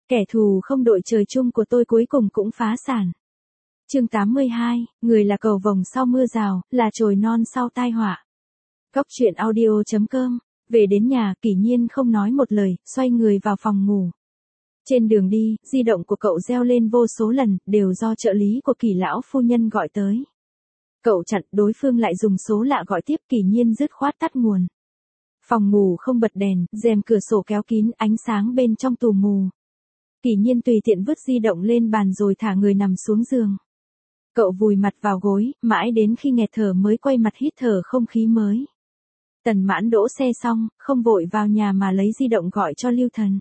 Kẻ thù không đội trời chung của tôi cuối cùng cũng phá sản. Chương 82, người là cầu vồng sau mưa rào, là chồi non sau tai họa. Góc truyện audio.com. Về đến nhà, Kỷ Nhiên không nói một lời, xoay người vào phòng ngủ. Trên đường đi, di động của cậu reo lên vô số lần, đều do trợ lý của Kỷ lão phu nhân gọi tới. Cậu chặn, đối phương lại dùng số lạ gọi tiếp, Kỷ Nhiên dứt khoát tắt nguồn. Phòng ngủ không bật đèn, rèm cửa sổ kéo kín, ánh sáng bên trong tù mù. Kỷ Nhiên tùy tiện vứt di động lên bàn rồi thả người nằm xuống giường. Cậu vùi mặt vào gối, mãi đến khi nghẹt thở mới quay mặt hít thở không khí mới. Tần Mãn đỗ xe xong, không vội vào nhà mà lấy di động gọi cho Lưu Thần.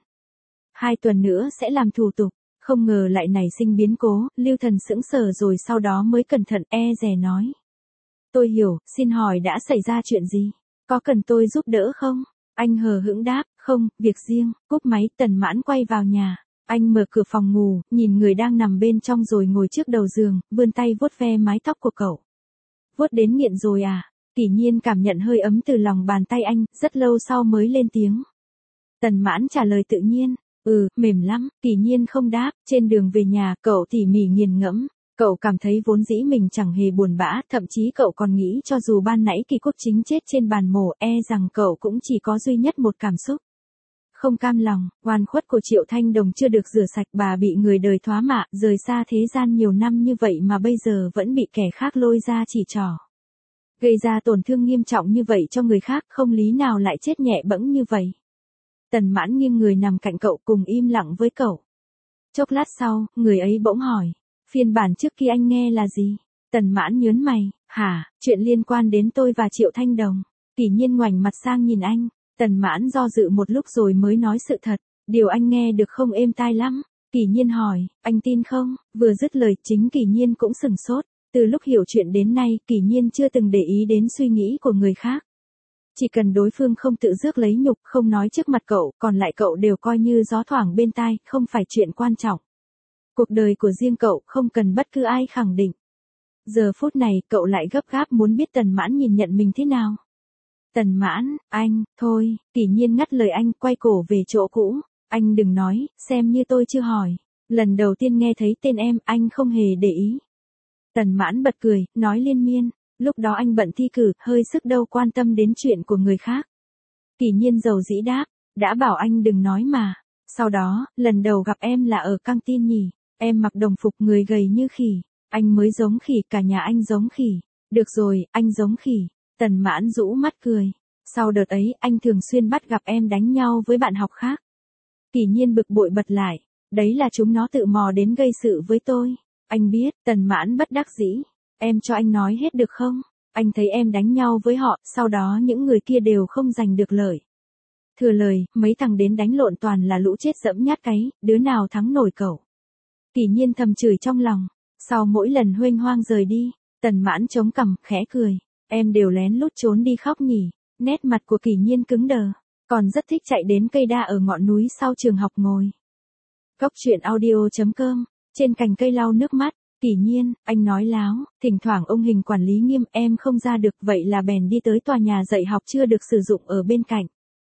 2 tuần nữa sẽ làm thủ tục, không ngờ lại nảy sinh biến cố, Lưu Thần sững sờ rồi sau đó mới cẩn thận dè nói. Tôi hiểu, xin hỏi đã xảy ra chuyện gì? Có cần tôi giúp đỡ không? Anh hờ hững đáp, không, việc riêng, cúp máy. Tần Mãn quay vào nhà. Anh mở cửa phòng ngủ, nhìn người đang nằm bên trong rồi ngồi trước đầu giường, vươn tay vuốt ve mái tóc của cậu. Vuốt đến nghiện rồi à? Kỷ Nhiên cảm nhận hơi ấm từ lòng bàn tay anh, rất lâu sau mới lên tiếng. Tần Mãn trả lời tự nhiên, mềm lắm. Kỷ Nhiên không đáp. Trên đường về nhà, cậu tỉ mỉ nghiền ngẫm. Cậu cảm thấy vốn dĩ mình chẳng hề buồn bã, thậm chí cậu còn nghĩ cho dù ban nãy Kỳ Quốc Chính chết trên bàn mổ, rằng cậu cũng chỉ có duy nhất một cảm xúc. Không cam lòng, oan khuất của Triệu Thanh Đồng chưa được rửa sạch, bà bị người đời thoá mạ, rời xa thế gian nhiều năm như vậy mà bây giờ vẫn bị kẻ khác lôi ra chỉ trỏ. Gây ra tổn thương nghiêm trọng như vậy cho người khác, không lý nào lại chết nhẹ bẫng như vậy. Tần Mãn nghiêng người nằm cạnh cậu cùng im lặng với cậu. Chốc lát sau, người ấy bỗng hỏi. Phiên bản trước kia anh nghe là gì? Tần Mãn nhớn mày, hả, chuyện liên quan đến tôi và Triệu Thanh Đồng. Kỷ Nhiên ngoảnh mặt sang nhìn anh. Tần Mãn do dự một lúc rồi mới nói sự thật. Điều anh nghe được không êm tai lắm. Kỷ Nhiên hỏi, anh tin không? Vừa dứt lời chính Kỷ Nhiên cũng sửng sốt. Từ lúc hiểu chuyện đến nay, Kỷ Nhiên chưa từng để ý đến suy nghĩ của người khác. Chỉ cần đối phương không tự rước lấy nhục, không nói trước mặt cậu, còn lại cậu đều coi như gió thoảng bên tai, không phải chuyện quan trọng. Cuộc đời của riêng cậu không cần bất cứ ai khẳng định. Giờ phút này cậu lại gấp gáp muốn biết Tần Mãn nhìn nhận mình thế nào. Tần Mãn, anh, thôi. Kỷ Nhiên ngắt lời anh, quay cổ về chỗ cũ. Anh đừng nói, xem như tôi chưa hỏi. Lần đầu tiên nghe thấy tên em, anh không hề để ý. Tần Mãn bật cười, nói liên miên. Lúc đó anh bận thi cử, hơi sức đâu quan tâm đến chuyện của người khác. Kỷ Nhiên dầu dĩ đáp, đã bảo anh đừng nói mà. Sau đó, lần đầu gặp em là ở căng tin nhỉ. Em mặc đồng phục, người gầy như khỉ. Anh mới giống khỉ, cả nhà anh giống khỉ. Được rồi, anh giống khỉ. Tần Mãn rũ mắt cười. Sau đợt ấy, anh thường xuyên bắt gặp em đánh nhau với bạn học khác. Kỷ Nhiên bực bội bật lại. Đấy là chúng nó tự mò đến gây sự với tôi. Anh biết. Tần Mãn bất đắc dĩ. Em cho anh nói hết được không? Anh thấy em đánh nhau với họ, sau đó những người kia đều không giành được lợi. Thừa lời, mấy thằng đến đánh lộn toàn là lũ chết dẫm nhát cái, đứa nào thắng nổi cậu. Kỷ Nhiên thầm chửi trong lòng. Sau mỗi lần huênh hoang rời đi, Tần Mãn chống cằm, khẽ cười. Em đều lén lút trốn đi khóc nhỉ. Nét mặt của Kỷ Nhiên cứng đờ. Còn rất thích chạy đến cây đa ở ngọn núi sau trường học ngồi. Góc truyện audio.com. Trên cành cây lau nước mắt. Kỷ Nhiên, anh nói láo. Thỉnh thoảng ông Hình quản lý nghiêm, em không ra được, vậy là bèn đi tới tòa nhà dạy học chưa được sử dụng ở bên cạnh.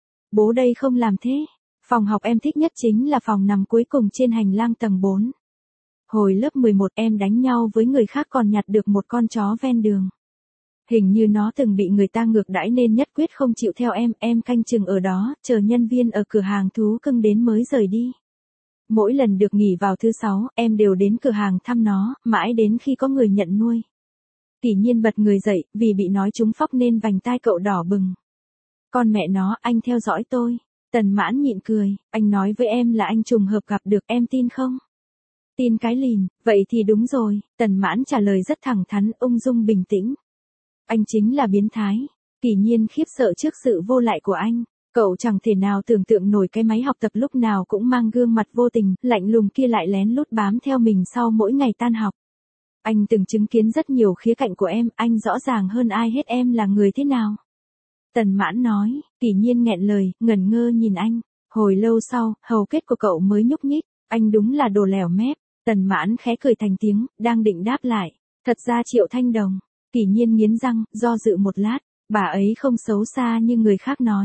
Bố đây không làm thế. Phòng học em thích nhất chính là phòng nằm cuối cùng trên hành lang tầng 4. Hồi lớp 11 em đánh nhau với người khác còn nhặt được một con chó ven đường. Hình như nó từng bị người ta ngược đãi nên nhất quyết không chịu theo em canh chừng ở đó, chờ nhân viên ở cửa hàng thú cưng đến mới rời đi. Mỗi lần được nghỉ vào thứ 6, em đều đến cửa hàng thăm nó, mãi đến khi có người nhận nuôi. Kỷ Nhiên bật người dậy, vì bị nói trúng phóc nên vành tai cậu đỏ bừng. Con mẹ nó, anh theo dõi tôi. Tần Mãn nhịn cười, anh nói với em là anh trùng hợp gặp được, em tin không? Tin cái lìn, vậy thì đúng rồi. Tần Mãn trả lời rất thẳng thắn, ung dung bình tĩnh. Anh chính là biến thái. Kỷ Nhiên khiếp sợ trước sự vô lại của anh. Cậu chẳng thể nào tưởng tượng nổi cái máy học tập lúc nào cũng mang gương mặt vô tình, lạnh lùng kia lại lén lút bám theo mình sau mỗi ngày tan học. Anh từng chứng kiến rất nhiều khía cạnh của em, anh rõ ràng hơn ai hết em là người thế nào. Tần Mãn nói. Kỷ Nhiên nghẹn lời, ngẩn ngơ nhìn anh. Hồi lâu sau, hầu kết của cậu mới nhúc nhích. Anh đúng là đồ lẻo mép. Tần Mãn khẽ cười thành tiếng, đang định đáp lại. Thật ra Triệu Thanh Đồng. Kỷ Nhiên nghiến răng, do dự một lát. Bà ấy không xấu xa như người khác nói.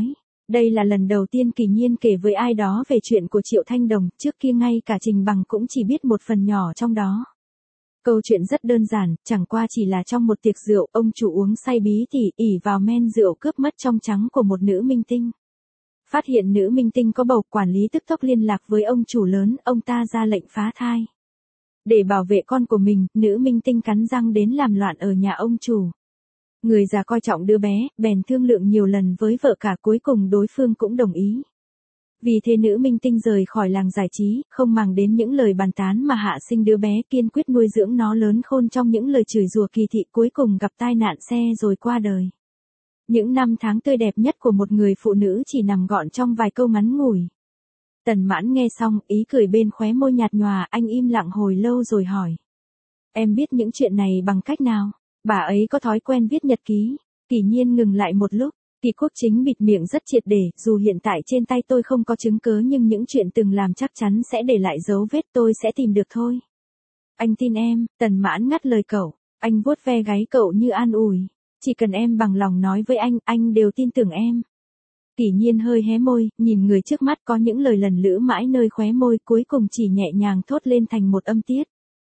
Đây là lần đầu tiên Kỳ Nhiên kể với ai đó về chuyện của Triệu Thanh Đồng, trước kia ngay cả Trình Bằng cũng chỉ biết một phần nhỏ trong đó. Câu chuyện rất đơn giản, chẳng qua chỉ là trong một tiệc rượu, ông chủ uống say bí tỉ, ỉ vào men rượu cướp mất trong trắng của một nữ minh tinh. Phát hiện nữ minh tinh có bầu, quản lý tức tốc liên lạc với ông chủ lớn, ông ta ra lệnh phá thai. Để bảo vệ con của mình, nữ minh tinh cắn răng đến làm loạn ở nhà ông chủ. Người già coi trọng đứa bé, bèn thương lượng nhiều lần với vợ cả, cuối cùng đối phương cũng đồng ý. Vì thế nữ minh tinh rời khỏi làng giải trí, không màng đến những lời bàn tán mà hạ sinh đứa bé, kiên quyết nuôi dưỡng nó lớn khôn trong những lời chửi rủa kỳ thị, cuối cùng gặp tai nạn xe rồi qua đời. Những năm tháng tươi đẹp nhất của một người phụ nữ chỉ nằm gọn trong vài câu ngắn ngủi. Tần Mãn nghe xong, ý cười bên khóe môi nhạt nhòa, anh im lặng hồi lâu rồi hỏi. Em biết những chuyện này bằng cách nào? Bà ấy có thói quen viết nhật ký. Kỳ Nhiên ngừng lại một lúc. Kỳ Quốc Chính bịt miệng rất triệt để, dù hiện tại trên tay tôi không có chứng cứ nhưng những chuyện từng làm chắc chắn sẽ để lại dấu vết, tôi sẽ tìm được thôi. Anh tin em, Tần Mãn ngắt lời cậu. Anh vuốt ve gáy cậu như an ủi. Chỉ cần em bằng lòng nói với anh đều tin tưởng em. Kỳ Nhiên hơi hé môi, nhìn người trước mắt, có những lời lần lữ mãi nơi khóe môi, cuối cùng chỉ nhẹ nhàng thốt lên thành một âm tiết.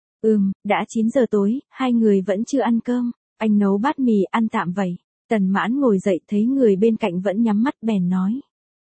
Đã 9 giờ tối, hai người vẫn chưa ăn cơm. Anh nấu bát mì ăn tạm vậy. Tần Mãn ngồi dậy thấy người bên cạnh vẫn nhắm mắt bèn nói.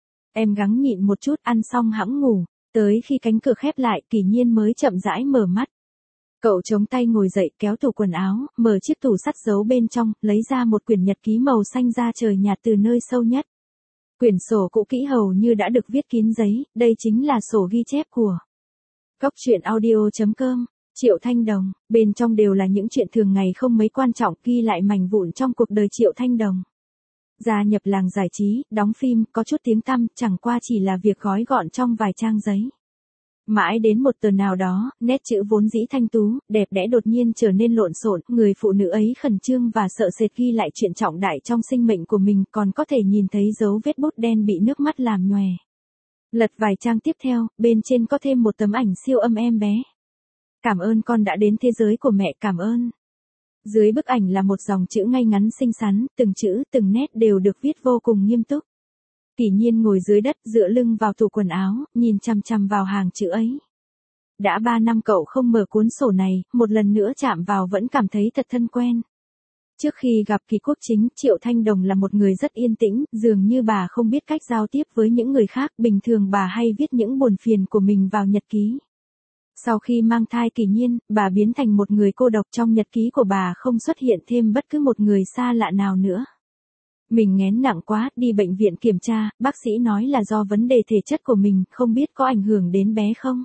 Em gắng nhịn một chút, ăn xong hẵng ngủ. Tới khi cánh cửa khép lại, Kỳ Nhiên mới chậm rãi mở mắt. Cậu chống tay ngồi dậy, kéo tủ quần áo, mở chiếc tủ sắt giấu bên trong, lấy ra một quyển nhật ký màu xanh da trời nhạt từ nơi sâu nhất. Quyển sổ cũ kỹ hầu như đã được viết kín giấy, đây chính là sổ ghi chép của Cóc truyện audio.com. Triệu Thanh Đồng, bên trong đều là những chuyện thường ngày không mấy quan trọng, ghi lại mảnh vụn trong cuộc đời Triệu Thanh Đồng. Gia nhập làng giải trí, đóng phim, có chút tiếng tăm, chẳng qua chỉ là việc gói gọn trong vài trang giấy. Mãi đến một tuần nào đó, nét chữ vốn dĩ thanh tú, đẹp đẽ đột nhiên trở nên lộn xộn, người phụ nữ ấy khẩn trương và sợ sệt ghi lại chuyện trọng đại trong sinh mệnh của mình, còn có thể nhìn thấy dấu vết bút đen bị nước mắt làm nhòe. Lật vài trang tiếp theo, bên trên có thêm một tấm ảnh siêu âm em bé. Cảm ơn con đã đến thế giới của mẹ, cảm ơn. Dưới bức ảnh là một dòng chữ ngay ngắn xinh xắn, từng chữ, từng nét đều được viết vô cùng nghiêm túc. Kỳ Nhiên ngồi dưới đất, dựa lưng vào tủ quần áo, nhìn chằm chằm vào hàng chữ ấy. Đã 3 năm cậu không mở cuốn sổ này, một lần nữa chạm vào vẫn cảm thấy thật thân quen. Trước khi gặp Kỳ Quốc Chính, Triệu Thanh Đồng là một người rất yên tĩnh, dường như bà không biết cách giao tiếp với những người khác, bình thường bà hay viết những buồn phiền của mình vào nhật ký. Sau khi mang thai Kỳ Nhiên, bà biến thành một người cô độc, trong nhật ký của bà không xuất hiện thêm bất cứ một người xa lạ nào nữa. Mình nghén nặng quá, đi bệnh viện kiểm tra, bác sĩ nói là do vấn đề thể chất của mình, không biết có ảnh hưởng đến bé không.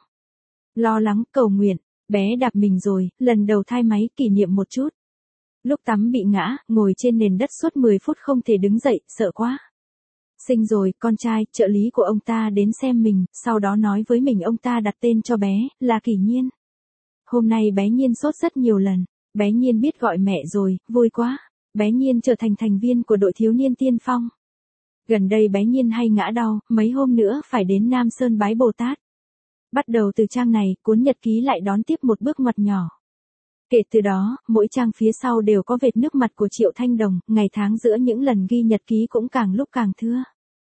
Lo lắng, cầu nguyện, bé đạp mình rồi, lần đầu thai máy, kỷ niệm một chút. Lúc tắm bị ngã, ngồi trên nền đất suốt 10 phút không thể đứng dậy, sợ quá. Sinh rồi, con trai, trợ lý của ông ta đến xem mình, sau đó nói với mình ông ta đặt tên cho bé, là Kỳ Nhiên. Hôm nay bé Nhiên sốt rất nhiều lần, bé Nhiên biết gọi mẹ rồi, vui quá. Bé Nhiên trở thành thành viên của đội thiếu niên tiên phong. Gần đây bé Nhiên hay ngã đau, mấy hôm nữa phải đến Nam Sơn bái Bồ Tát. Bắt đầu từ trang này, cuốn nhật ký lại đón tiếp một bước ngoặt nhỏ. Kể từ đó, mỗi trang phía sau đều có vệt nước mặt của Triệu Thanh Đồng, ngày tháng giữa những lần ghi nhật ký cũng càng lúc càng thưa.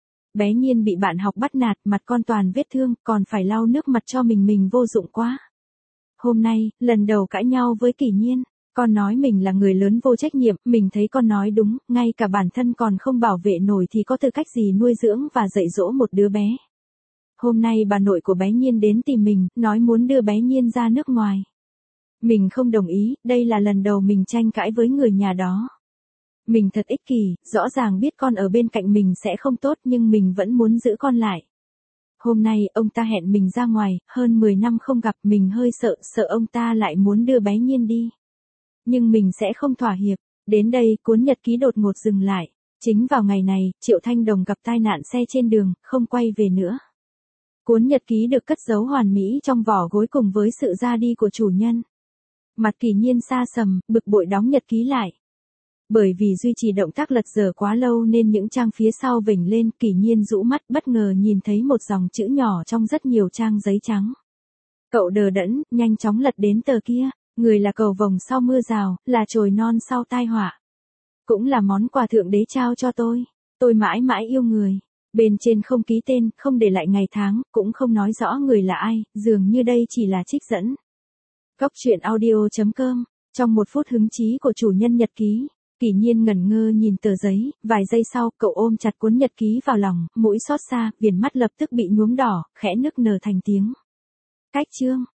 Bé Nhiên bị bạn học bắt nạt, mặt con toàn vết thương, còn phải lau nước mặt cho mình vô dụng quá. Hôm nay, lần đầu cãi nhau với Kỳ Nhiên. Con nói mình là người lớn vô trách nhiệm, mình thấy con nói đúng, ngay cả bản thân còn không bảo vệ nổi thì có tư cách gì nuôi dưỡng và dạy dỗ một đứa bé. Hôm nay bà nội của bé Nhiên đến tìm mình, nói muốn đưa bé Nhiên ra nước ngoài. Mình không đồng ý, đây là lần đầu mình tranh cãi với người nhà đó. Mình thật ích kỷ, rõ ràng biết con ở bên cạnh mình sẽ không tốt nhưng mình vẫn muốn giữ con lại. Hôm nay, ông ta hẹn mình ra ngoài, hơn 10 năm không gặp, mình hơi sợ ông ta lại muốn đưa bé Nhiên đi. Nhưng mình sẽ không thỏa hiệp. Đến đây, cuốn nhật ký đột ngột dừng lại. Chính vào ngày này, Triệu Thanh Đồng gặp tai nạn xe trên đường, không quay về nữa. Cuốn nhật ký được cất giấu hoàn mỹ trong vỏ gối cùng với sự ra đi của chủ nhân. Mặt Kỳ Nhiên xa sầm, bực bội đóng nhật ký lại. Bởi vì duy trì động tác lật dở quá lâu nên những trang phía sau vểnh lên, Kỳ Nhiên rũ mắt bất ngờ nhìn thấy một dòng chữ nhỏ trong rất nhiều trang giấy trắng. Cậu đờ đẫn, nhanh chóng lật đến tờ kia. Người là cầu vồng sau mưa rào, là chồi non sau tai họa. Cũng là món quà Thượng Đế trao cho tôi mãi mãi yêu người. Bên trên không ký tên, không để lại ngày tháng, cũng không nói rõ người là ai, dường như đây chỉ là trích dẫn. Góc truyện audio.com. Trong một phút hứng chí của chủ nhân nhật ký, Kỷ Nhiên ngẩn ngơ nhìn tờ giấy, vài giây sau, cậu ôm chặt cuốn nhật ký vào lòng, mũi xót xa, viền mắt lập tức bị nhuốm đỏ, khẽ nức nở thành tiếng. Cách chương.